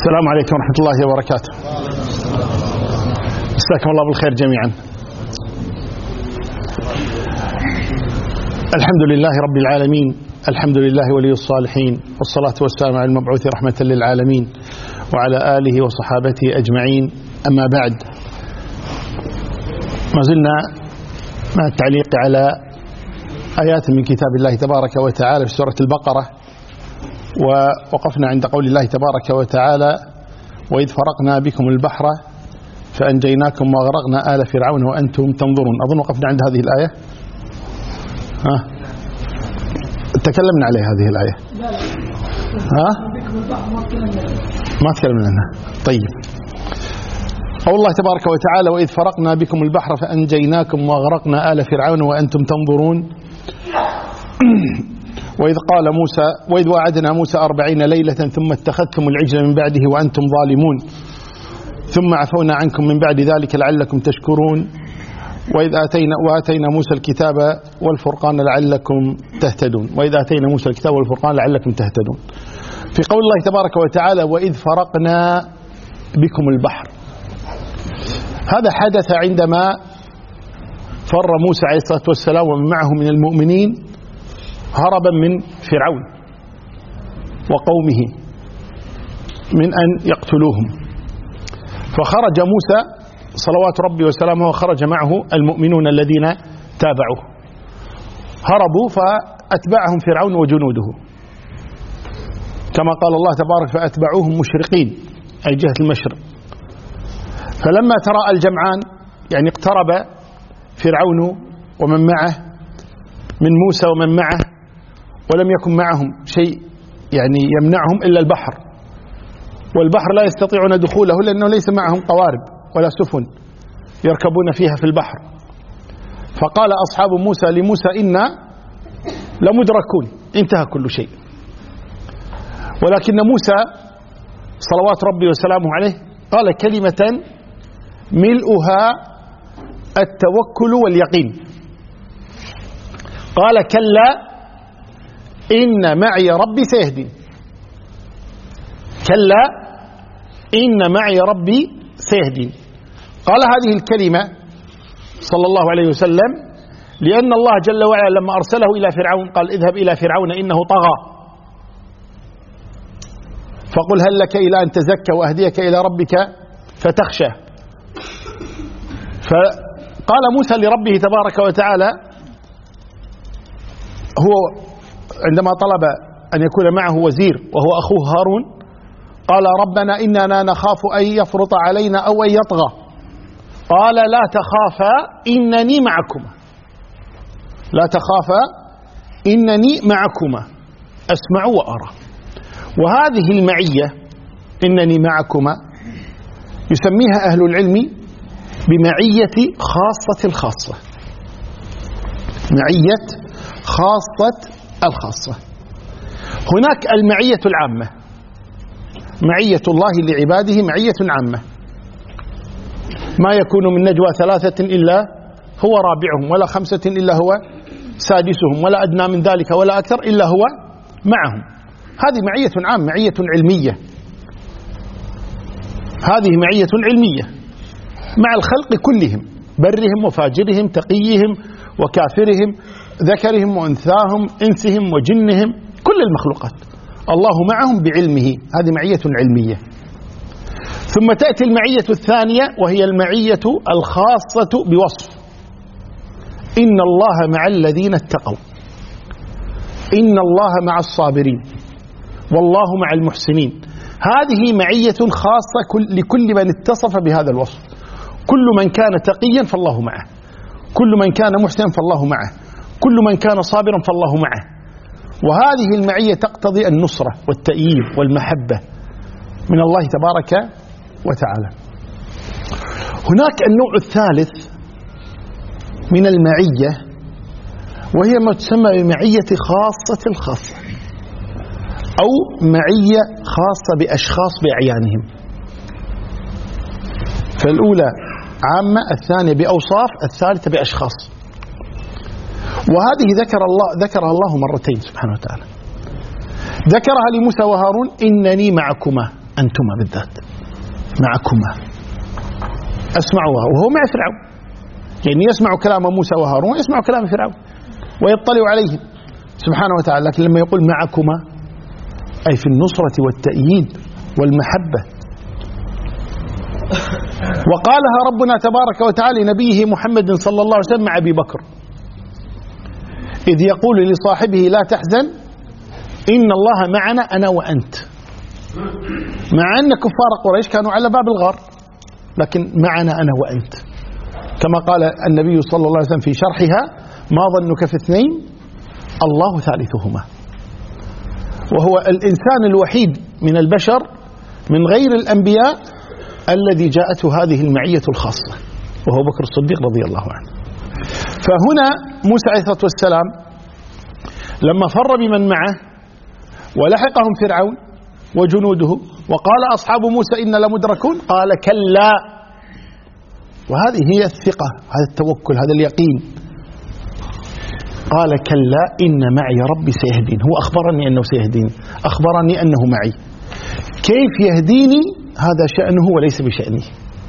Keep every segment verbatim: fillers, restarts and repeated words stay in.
السلام عليكم ورحمة الله وبركاته. مساكم الله بالخير جميعا. الحمد لله رب العالمين، الحمد لله ولي الصالحين، والصلاة والسلام على المبعوث رحمة للعالمين وعلى آله وصحابته أجمعين. أما بعد، ما زلنا مع التعليق على آيات من كتاب الله تبارك وتعالى في سورة البقرة، ووقفنا عند قول الله تبارك وتعالى: وإذ فرقنا بكم البحر فأنجيناكم وغرقنا آل فرعون وأنتم تنظرون. أظن وقفنا عند هذه الآية. ها تكلمنا عليها هذه الآية. ها ما تكلمنا عنها. طيب، قول الله تبارك وتعالى: وإذ فرقنا بكم البحر فأنجيناكم وغرقنا آل فرعون وأنتم تنظرون. وإذ قال موسى وإذ وعدنا موسى أربعين ليلة ثم اتخذتم العجل من بعده وأنتم ظالمون ثم عفونا عنكم من بعد ذلك لعلكم تشكرون. وإذ آتينا وآتينا موسى الكتاب والفرقان لعلكم تهتدون. وإذ آتينا موسى الكتاب والفرقان لعلكم تهتدون. في قول الله تبارك وتعالى: وإذ فرقنا بكم البحر، هذا حدث عندما فر موسى عليه الصلاة والسلام ومن معه من المؤمنين هربا من فرعون وقومه من أن يقتلوهم، فخرج موسى صلوات ربي وسلامه وخرج معه المؤمنون الذين تابعوه، هربوا فأتبعهم فرعون وجنوده كما قال الله تبارك: فأتبعوهم مشرقين، أي جهة المشرق. فلما تراءى الجمعان، يعني اقترب فرعون ومن معه من موسى ومن معه، ولم يكن معهم شيء يعني يمنعهم إلا البحر، والبحر لا يستطيعون دخوله لأنه ليس معهم قوارب ولا سفن يركبون فيها في البحر. فقال أصحاب موسى لموسى: إنا لمدركون، انتهى كل شيء. ولكن موسى صلوات ربي وسلامه عليه قال كلمة ملؤها التوكل واليقين، قال: كلا إن معي ربي سيهدين. كلا إن معي ربي سيهدين. قال هذه الكلمة صلى الله عليه وسلم لأن الله جل وعلا لما أرسله إلى فرعون قال: اذهب إلى فرعون إنه طغى فقل هل لك إلى أن تزكى وأهديك إلى ربك فتخشى. فقال موسى لربه تبارك وتعالى، هو عندما طلب أن يكون معه وزير وهو أخوه هارون، قال: ربنا إننا نخاف أن يفرط علينا أو أن يطغى. قال: لا تخافا إنني معكما، لا تخافا إنني معكما أسمع وأرى. وهذه المعية إنني معكما يسميها أهل العلم بمعية خاصة الخاصة، معية خاصة الخاصة. هناك المعية العامة، معية الله لعباده معية عامة، ما يكون من نجوى ثلاثة إلا هو رابعهم، ولا خمسة إلا هو سادسهم، ولا أدنى من ذلك ولا أكثر إلا هو معهم. هذه معية عامة، معية علمية. هذه معية علمية مع الخلق كلهم، برهم وفاجرهم، تقيهم وكافرهم، ذكرهم وأنثاهم، إنسهم وجنهم، كل المخلوقات الله معهم بعلمه. هذه معية علمية. ثم تأتي المعية الثانية وهي المعية الخاصة بوصف: إن الله مع الذين اتقوا، إن الله مع الصابرين، والله مع المحسنين. هذه معية خاصة لكل من اتصف بهذا الوصف. كل من كان تقيا فالله معه، كل من كان محسنا فالله معه، كل من كان صابرا فالله معه. وهذه المعية تقتضي النصرة والتأييد والمحبة من الله تبارك وتعالى. هناك النوع الثالث من المعية، وهي ما تسمى بمعية خاصة الخاصة، أو معية خاصة بأشخاص بأعيانهم. فالأولى عامة، الثانية بأوصاف، الثالثة بأشخاص. وهذه ذكر الله ذكرها الله مرتين سبحانه وتعالى. ذكرها لموسى وهارون: إنني معكما، أنتما بالذات معكما أسمعوها، وهو مع فرعون، يعني يسمع كلام موسى وهارون يسمع كلام فرعون ويطلع عليهم سبحانه وتعالى. لكن لما يقول معكما أي في النصرة والتأييد والمحبة. وقالها ربنا تبارك وتعالى لنبيه محمد صلى الله عليه وسلم مع أبي بكر إذ يقول لصاحبه لا تحزن إن الله معنا أنا وأنت، مع أن كفار قريش كانوا على باب الغار، لكن معنا أنا وأنت، كما قال النبي صلى الله عليه وسلم في شرحها ما ظنك في اثنين الله ثالثهما. وهو الإنسان الوحيد من البشر من غير الأنبياء الذي جاءته هذه المعية الخاصة، وهو بكر الصديق رضي الله عنه. فهنا موسى عليه الصلاة والسلام لما فر بمن معه ولحقهم فرعون وجنوده وقال أصحاب موسى إن لمدركون قال كلا. وهذه هي الثقة، هذا التوكل، هذا اليقين. قال كلا إن معي ربي سيهدين. هو أخبرني أنه سيهدين، أخبرني أنه معي. كيف يهديني هذا شأنه وليس بشأني.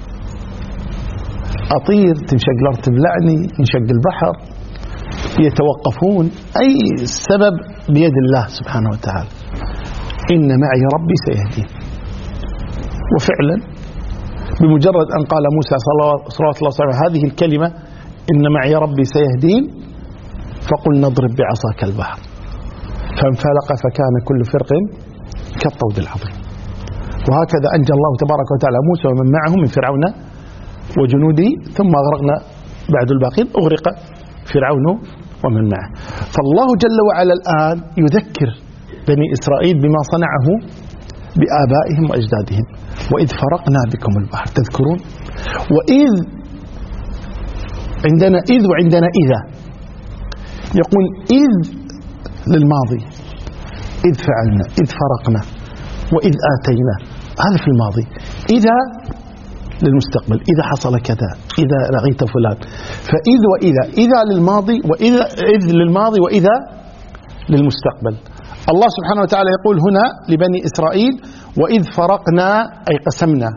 أطير، تنشق الأرض تبلعني، ينشق البحر، يتوقفون، أي سبب بيد الله سبحانه وتعالى. إن معي ربي سيهدين. وفعلا بمجرد أن قال موسى صلوات الله وسلامه هذه الكلمة إن معي ربي سيهدين فقل نضرب بعصاك البحر فانفلق فكان كل فرق كالطود العظيم. وهكذا أنجى الله تبارك وتعالى موسى ومن معه من فرعون وجنوده، ثم أغرقنا بعد الباقين، أغرق فرعون ومن معه. فالله جل وعلا الآن يذكر بني إسرائيل بما صنعه بآبائهم وأجدادهم. وإذ فرقنا بكم البحر، تذكرون؟ وإذ عندنا إذ وعندنا إذا. يقول إذ للماضي، إذ فعلنا، إذ فرقنا، وإذ آتينا، هذا في الماضي. إذا للمستقبل، إذا حصل كذا، إذا لقيت فلان. فإذ وإذا، إذا للماضي وإذا، إذ للماضي وإذا للمستقبل. الله سبحانه وتعالى يقول هنا لبني إسرائيل وإذ فرقنا أي قسمنا.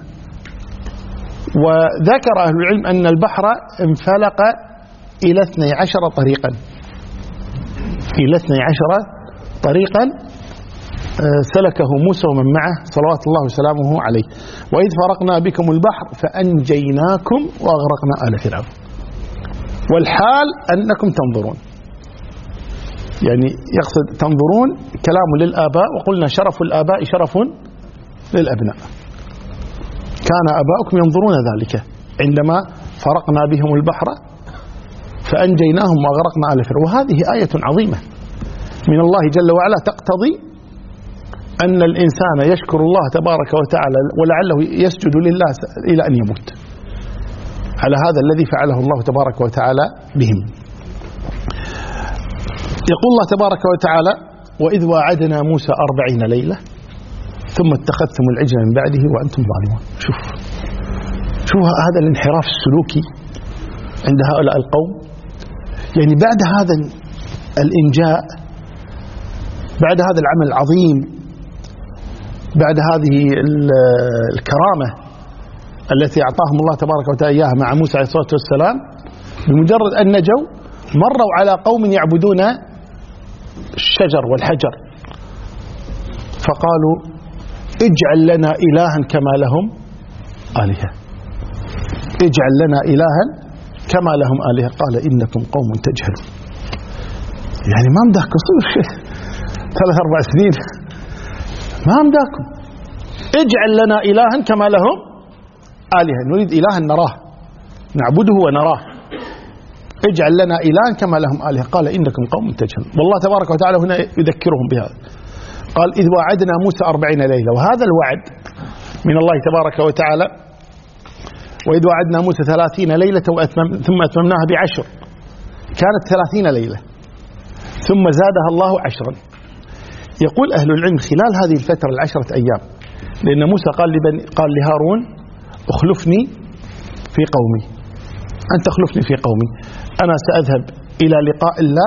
وذكر أهل العلم أن البحر انفلق إلى اثني عشر طريقا، إلى اثني عشر طريقا سلكه موسى ومن معه صلوات الله وسلامه عليه. وإذ فرقنا بكم البحر فأنجيناكم وأغرقنا آل فرعون والحال أنكم تنظرون. يعني يقصد تنظرون كلام للآباء، وقلنا شرف الآباء شرف للأبناء. كان آباؤكم ينظرون ذلك عندما فرقنا بهم البحر فأنجيناهم وأغرقنا آل فرعون. وهذه آية عظيمة من الله جل وعلا تقتضي أن الإنسان يشكر الله تبارك وتعالى ولعله يسجد لله إلى أن يموت على هذا الذي فعله الله تبارك وتعالى بهم. يقول الله تبارك وتعالى وإذ واعدنا موسى أربعين ليلة ثم اتخذتم العجل من بعده وأنتم ظالمون. شوف شوف هذا الانحراف السلوكي عند هؤلاء القوم. يعني بعد هذا الإنجاء، بعد هذا العمل العظيم، بعد هذه الكرامة التي أعطاهم الله تبارك وتعالى إياها مع موسى عليه الصلاة والسلام، بمجرد أن نجوا مروا على قوم يعبدون الشجر والحجر فقالوا اجعل لنا إلها كما لهم آلهة، اجعل لنا إلها كما لهم آلهة. قال إنكم قوم تجهلون. يعني ما مداكم ثلاث أربع سنين، ما مداكم، اجعل لنا إلها كما لهم آلهة. نريد إلها نراه نعبده ونراه، اجعل لنا إلها كما لهم آلهة. قال إنكم قوم تجهلون. والله تبارك وتعالى هنا يذكرهم بهذا. قال إذ وعدنا موسى أربعين ليلة. وهذا الوعد من الله تبارك وتعالى. وإذ وعدنا موسى ثلاثين ليلة وأتمم ثم أتممناها بعشر، كانت ثلاثين ليلة ثم زادها الله عشرا. يقول أهل العلم خلال هذه الفترة العشرة أيام، لأن موسى قال لبني قال لهارون اخلفني في قومي، أنت اخلفني في قومي، أنا سأذهب إلى لقاء الله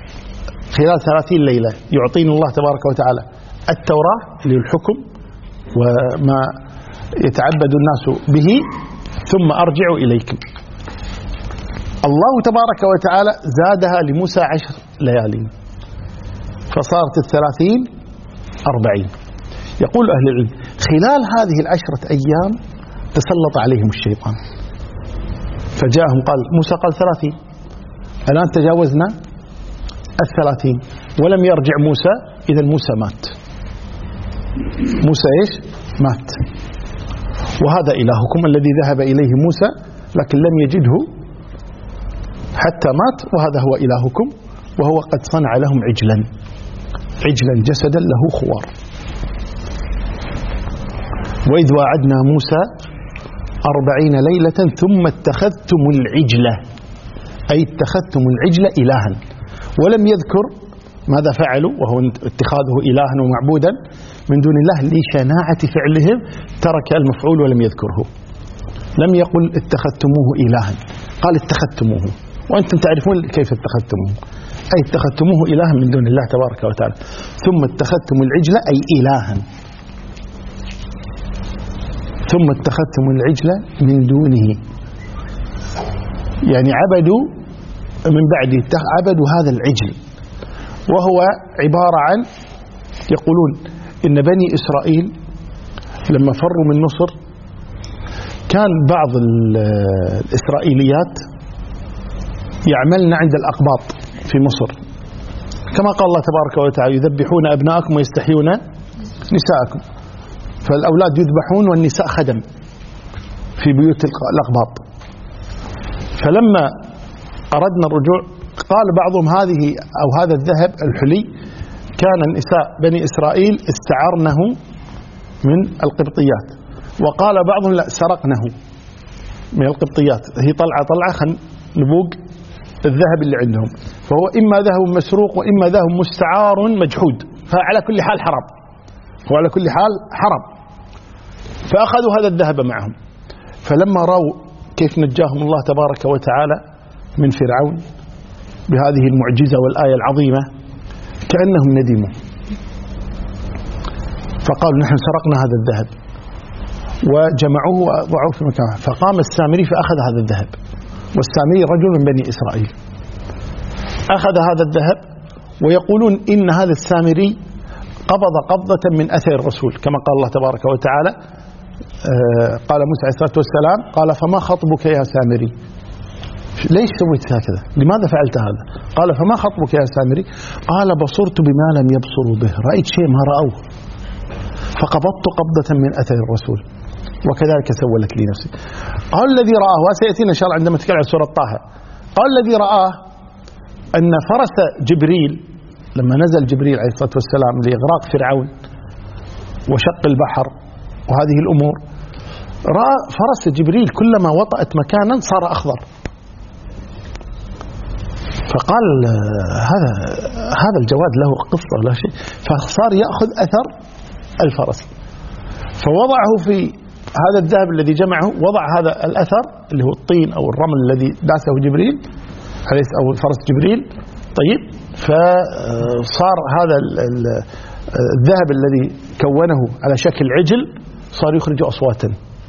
خلال ثلاثين ليلة. يعطيني الله تبارك وتعالى التوراة للحكم وما يتعبد الناس به ثم أرجع إليكم. الله تبارك وتعالى زادها لموسى عشر ليالي فصارت الثلاثين أربعين. يقول أهل العلم خلال هذه العشرة أيام تسلط عليهم الشيطان فجاءهم قال موسى قال ثلاثين، الآن تجاوزنا الثلاثين ولم يرجع موسى، إذا موسى مات. موسى إيش؟ مات. وهذا إلهكم الذي ذهب إليه موسى لكن لم يجده حتى مات، وهذا هو إلهكم، وهو قد صنع لهم عجلا عجلا جسدا له خوار. وإذ واعدنا موسى أربعين ليلة ثم اتخذتم العجلة، أي اتخذتم العجل إلها، ولم يذكر ماذا فعلوا وهو اتخاذه إلها ومعبودا من دون الله لشناعة فعلهم، ترك المفعول ولم يذكره. لم يقل اتخذتموه إلها، قال اتخذتموه، وأنتم تعرفون كيف اتخذتموه، أي اتخذتموه إلها من دون الله تبارك وتعالى. ثم اتخذتم العجل أي إلها، ثم اتخذتم العجل من دونه، يعني عبدوا من بعده، عبدوا هذا العجل، وهو عبارة عن، يقولون إن بني إسرائيل لما فروا من مصر كان بعض الإسرائيليات يعملن عند الأقباط في مصر، كما قال الله تبارك وتعالى يذبحون أبناءكم ويستحيون نساءكم، فالأولاد يذبحون والنساء خدم في بيوت الأقباط. فلما أردنا الرجوع قال بعضهم هذه أو هذا الذهب الحلي كان النساء بني إسرائيل استعرنه من القبطيات، وقال بعضهم لا سرقنه من القبطيات، هي طلعة طلعة خن نبوق الذهب اللي عندهم، فهو إما ذهب مسروق وإما ذهب مستعار مجحود، فعلى كل حال حرام، هو على كل حال حرام. فأخذوا هذا الذهب معهم، فلما رأوا كيف نجاهم الله تبارك وتعالى من فرعون بهذه المعجزة والآية العظيمة كأنهم ندموا، فقالوا نحن سرقنا هذا الذهب، وجمعوه ووضعوه في مكانه. فقام السامري فأخذ هذا الذهب، والسامري رجل من بني إسرائيل، أخذ هذا الذهب، ويقولون إن هذا السامري قبض قبضة من أثر الرسول، كما قال الله تبارك وتعالى قال موسى عليه الصلاة والسلام قال فما خطبك يا سامري، ليش سويت هكذا، لماذا فعلت هذا؟ قال فما خطبك يا سامري، قال بصرت بما لم يبصروا به، رأيت شيء ما رأوه فقبضت قبضة من أثر الرسول وكذلك سولت لي نفسي. قال الذي رآه، وسيأتينا إن شاء الله عندما نتكلم عن سورة طه، قال الذي رآه أن فرس جبريل لما نزل جبريل عليه الصلاة والسلام لإغراق فرعون وشق البحر وهذه الأمور، رأى فرس جبريل كلما وطأت مكانا صار أخضر، فقال هذا هذا الجواد له قصة لا شيء، فصار يأخذ أثر الفرس، فوضعه في هذا الذهب الذي جمعه، وضع هذا الأثر اللي هو الطين أو الرمل الذي داسه جبريل أو فرس جبريل. طيب، فصار هذا الذهب الذي كونه على شكل عجل صار يخرج أصواتا،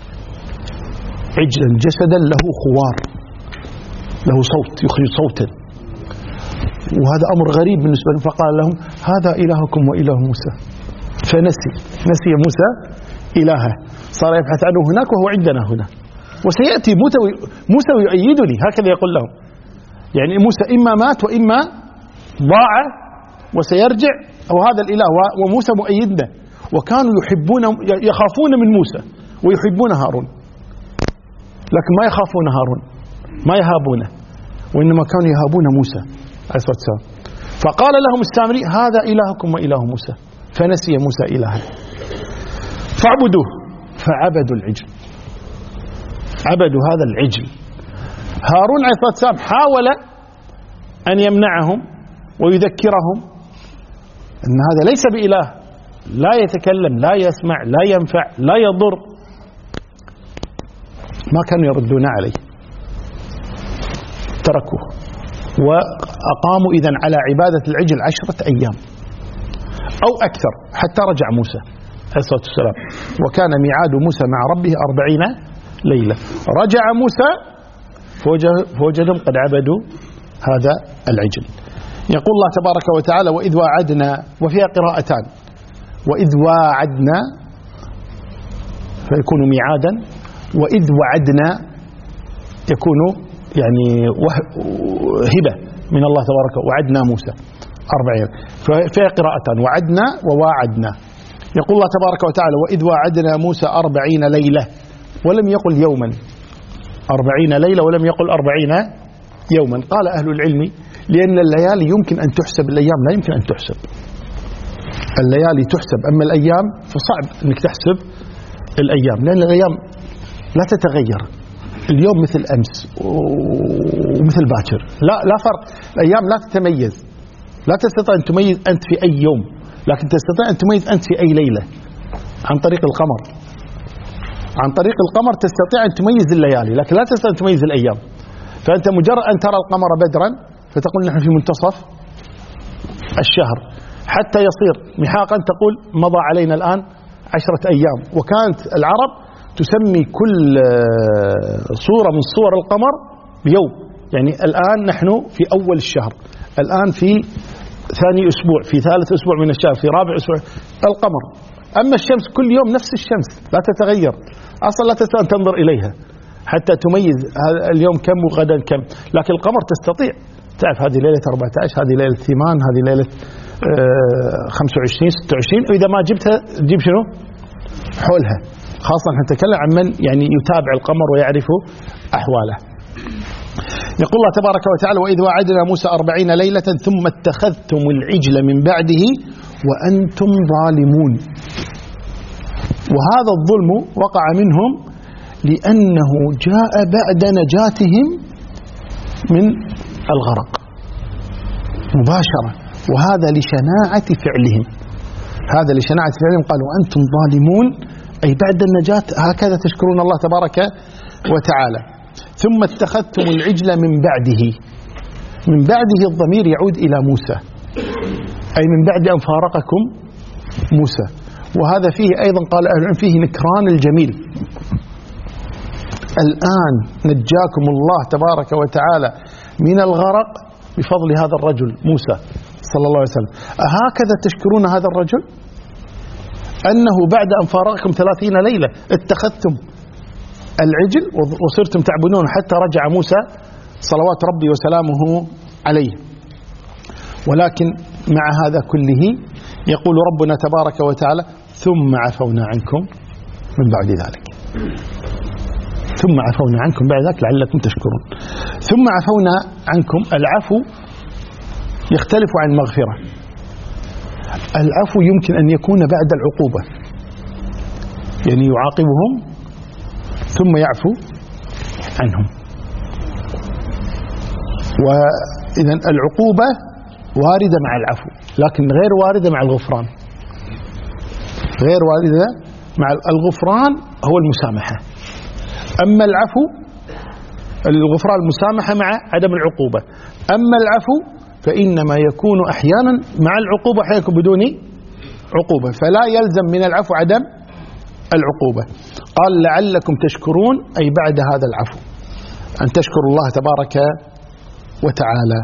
عجلا جسدا له خوار، له صوت يخرج صوتا، وهذا أمر غريب بالنسبة لهم. فقال لهم هذا إلهكم وإله موسى، فنسي نسي موسى إلهه، صار يبحث عنه هناك وهو عندنا هنا، وسيأتي موسى ويؤيدني، هكذا يقول لهم، يعني موسى إما مات وإما ضاع وسيرجع، أو هذا الإله وموسى مؤيدنا. وكانوا يحبون يخافون من موسى ويحبون هارون، لكن ما يخافون هارون، ما يهابونه، وإنما كانوا يهابون موسى عليه الصلاة والسلام. فقال لهم السامري هذا إلهكم وإله موسى، فنسي موسى إلهه فاعبدوه، فعبدوا العجل، عبدوا هذا العجل. هارون عليه الصلاة والسلام حاول أن يمنعهم ويذكرهم أن هذا ليس بإله، لا يتكلم، لا يسمع، لا ينفع، لا يضر، ما كانوا يردون عليه، تركوه وأقاموا إذن على عبادة العجل عشرة أيام أو أكثر حتى رجع موسى عليه الصلاة والسلام. وكان ميعاد موسى مع ربه أربعين ليلة. رجع موسى فوجدهم قد عبدوا هذا العجل. يقول الله تبارك وتعالى وإذ واعدنا، وفيها قراءتان، وإذ واعدنا فيكون ميعادا، وإذ وعدنا يكون يعني هبة من الله تبارك وعدنا موسى أربعين. فيها قراءتان وعدنا وواعدنا. يقول الله تبارك وتعالى وإذ واعدنا موسى أربعين ليلة، ولم يقل يوما، أربعين ليلة ولم يقل أربعين يوما. قال أهل العلم لأن الليالي يمكن أن تحسب، الأيام لا يمكن أن تحسب. الليالي تحسب، أما الأيام فصعب أنك تحسب الأيام، لأن الأيام لا تتغير، اليوم مثل أمس ومثل باكر، لا لا فرق. الأيام لا تتميز، لا تستطيع أن تميز أنت في أي يوم، لكن تستطيع أن تميز أنت في أي ليلة عن طريق القمر. عن طريق القمر تستطيع أن تميز الليالي، لكن لا تستطيع أن تميز الأيام. فأنت مجرد أن ترى القمر بدرا فتقول نحن في منتصف الشهر، حتى يصير محاقا تقول مضى علينا الآن عشرة أيام. وكانت العرب تسمي كل صورة من صور القمر بيوم، يعني الآن نحن في أول الشهر، الآن في ثاني أسبوع، في ثالث أسبوع من الشهر، في رابع أسبوع القمر. أما الشمس كل يوم نفس الشمس لا تتغير، أصلا لا تستطيع أن تنظر إليها حتى تميز اليوم كم وغدا كم. لكن القمر تستطيع تعرف هذه ليلة أربعة عشر، هذه ليلة ثمان، هذه ليلة خمسة وعشرين ستة وعشرين، وإذا ما جبتها تجيب شنو حولها. خاصة نتكلم عن من يعني يتابع القمر ويعرف أحواله. يقول الله تبارك وتعالى وإذ وعدنا موسى أربعين ليلة ثم اتخذتم العجل من بعده وأنتم ظالمون. وهذا الظلم وقع منهم لأنه جاء بعد نجاتهم من الغرق مباشرة، وهذا لشناعة فعلهم، هذا لشناعة فعلهم. قالوا أنتم ظالمون أي بعد النجاة، هكذا تشكرون الله تبارك وتعالى. ثم اتخذتم العجل من بعده، من بعده الضمير يعود إلى موسى، أي من بعد أن فارقكم موسى. وهذا فيه أيضا قال أهل العلم فيه نكران الجميل. الآن نجاكم الله تبارك وتعالى من الغرق بفضل هذا الرجل موسى صلى الله عليه وسلم. أهكذا تشكرون هذا الرجل؟ أنه بعد أن فارقكم ثلاثين ليلة اتخذتم العجل وصرتم تعبدون حتى رجع موسى صلوات ربي وسلامه عليه. ولكن مع هذا كله يقول ربنا تبارك وتعالى ثم عفونا عنكم من بعد ذلك، ثم عفونا عنكم بعد ذلك لعلكم تشكرون. ثم عفونا عنكم، العفو يختلف عن المغفرة. العفو يمكن أن يكون بعد العقوبة، يعني يعاقبهم ثم يعفو عنهم. وإذن العقوبة واردة مع العفو، لكن غير واردة مع الغفران. غير واردة مع الغفران هو المسامحة. أما العفو الغفران المسامحة مع عدم العقوبة. أما العفو فإنما يكون أحيانا مع العقوبة، أحيانا يكون بدون عقوبة، فلا يلزم من العفو عدم العقوبة. قال لعلكم تشكرون أي بعد هذا العفو أن تشكروا الله تبارك وتعالى.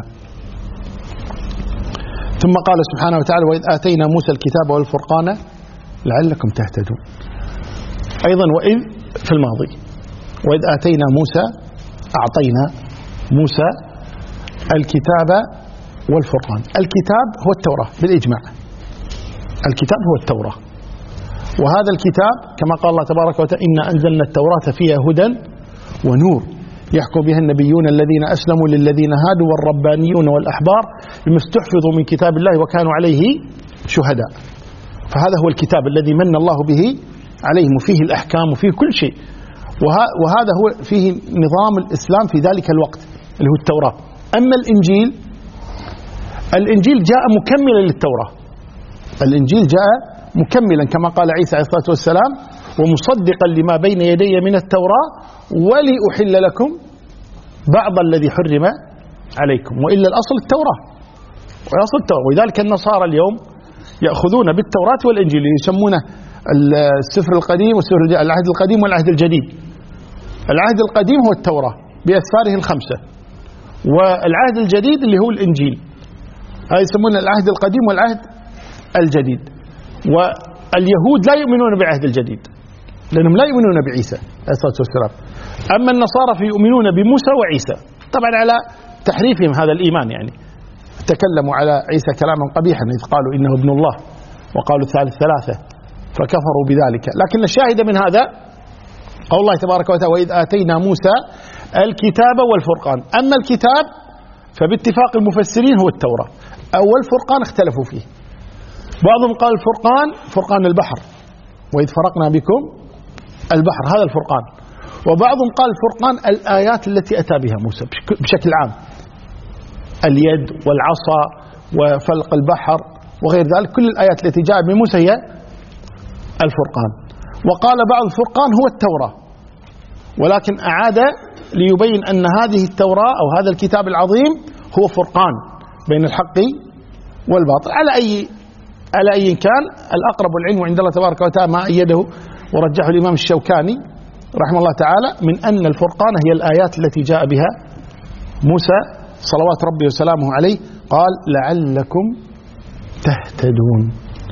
ثم قال سبحانه وتعالى وإذ آتينا موسى الكتاب والفرقان لعلكم تهتدون. أيضا وإذ في الماضي، وإذ آتينا موسى أعطينا موسى الكتاب والفرقان. الكتاب هو التوراة بالإجماع، الكتاب هو التوراة. وهذا الكتاب كما قال الله تبارك وتعالى إنا أنزلنا التوراة فيها هدى ونور يحكم بها النبيون الذين أسلموا للذين هادوا والربانيون والأحبار بما استحفظوا من كتاب الله وكانوا عليه شهداء. فهذا هو الكتاب الذي من الله به عليهم، وفيه الأحكام وفيه كل شيء، وهذا هو فيه نظام الإسلام في ذلك الوقت اللي هو التوراة. أما الإنجيل، الإنجيل جاء مكملا للتوراة، الإنجيل جاء مكملا كما قال عيسى عليه الصلاة والسلام ومصدقا لما بين يدي من التوراة ولأحل لكم بعض الذي حرم عليكم. وإلا الأصل التوراة، والأصل التوراة. ولذلك النصارى اليوم يأخذون بالتوراة والإنجيل يسمونه السفر القديم والسفر الجديد، العهد القديم والعهد الجديد. العهد القديم هو التوراة بأسفاره الخمسة، والعهد الجديد اللي هو الإنجيل، هذا يسمونه العهد القديم والعهد الجديد. واليهود لا يؤمنون بالعهد الجديد لأنهم لا يؤمنون بعيسى عليه الصلاة والسلام. أما النصارى فيؤمنون بموسى وعيسى، طبعا على تحريفهم هذا الإيمان، يعني تكلموا على عيسى كلاما قبيحا إذ قالوا إنه ابن الله وقالوا الثالث ثلاثة فكفروا بذلك. لكن الشاهد من هذا قول الله تبارك وتعالى وإذ آتينا موسى الكتاب والفرقان. أما الكتاب فباتفاق المفسرين هو التوراة، أو الفرقان اختلفوا فيه، بعضهم قال الفرقان فرقان البحر وإذ فرقنا بكم البحر هذا الفرقان، وبعضهم قال الفرقان الآيات التي أتى بها موسى بشكل عام، اليد والعصا وفلق البحر وغير ذلك، كل الآيات التي جاءت من موسى هي الفرقان. وقال بعض الفرقان هو التوراة، ولكن أعاد ليبين أن هذه التوراة أو هذا الكتاب العظيم هو فرقان بين الحق والباطل. على أي على أي كان الأقرب العلم عند الله تبارك وتعالى ما أيده ورجحه الإمام الشوكاني رحمه الله تعالى من أن الفرقان هي الآيات التي جاء بها موسى صلوات ربي وسلامه عليه، قال لعلكم تهتدون،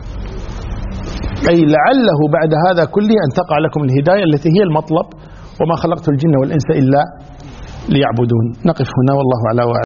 أي لعله بعد هذا كله أن تقع لكم الهداية التي هي المطلب، وما خلقت الجن والإنس إلا ليعبدون. نقف هنا والله أعلم.